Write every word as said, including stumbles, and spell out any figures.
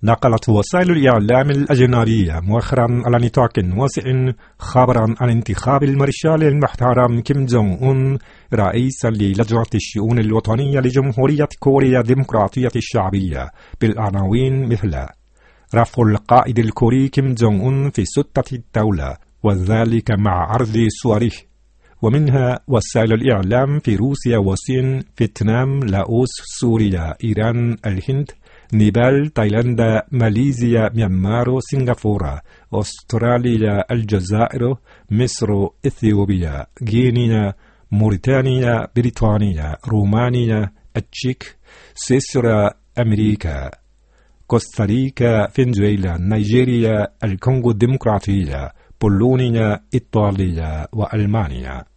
نقلت وسائل الإعلام الأجنبية مؤخرا على نطاق واسع خبرا عن انتخاب المارشال المحترم كيم جونغ أون رئيسا للجنة الشؤون الوطنية لجمهورية كوريا الديمقراطية الشعبية بالعناوين مثل رفع القائد الكوري كيم جونغ أون في سلطة الدولة، وذلك مع عرض صوره، ومنها وسائل الإعلام في روسيا والصين، فيتنام، لاوس، سوريا، إيران، الهند، نيبال، تايلاندا، ماليزيا، ميانمار، سنغافورة، أستراليا، الجزائر، مصر، إثيوبيا، غينيا، موريتانيا، بريطانيا، رومانيا، التشيك، سويسرا، أمريكا، كوستاريكا، فنزويلا، نيجيريا، الكونغو الديمقراطية، بولونيا، إيطاليا، وألمانيا.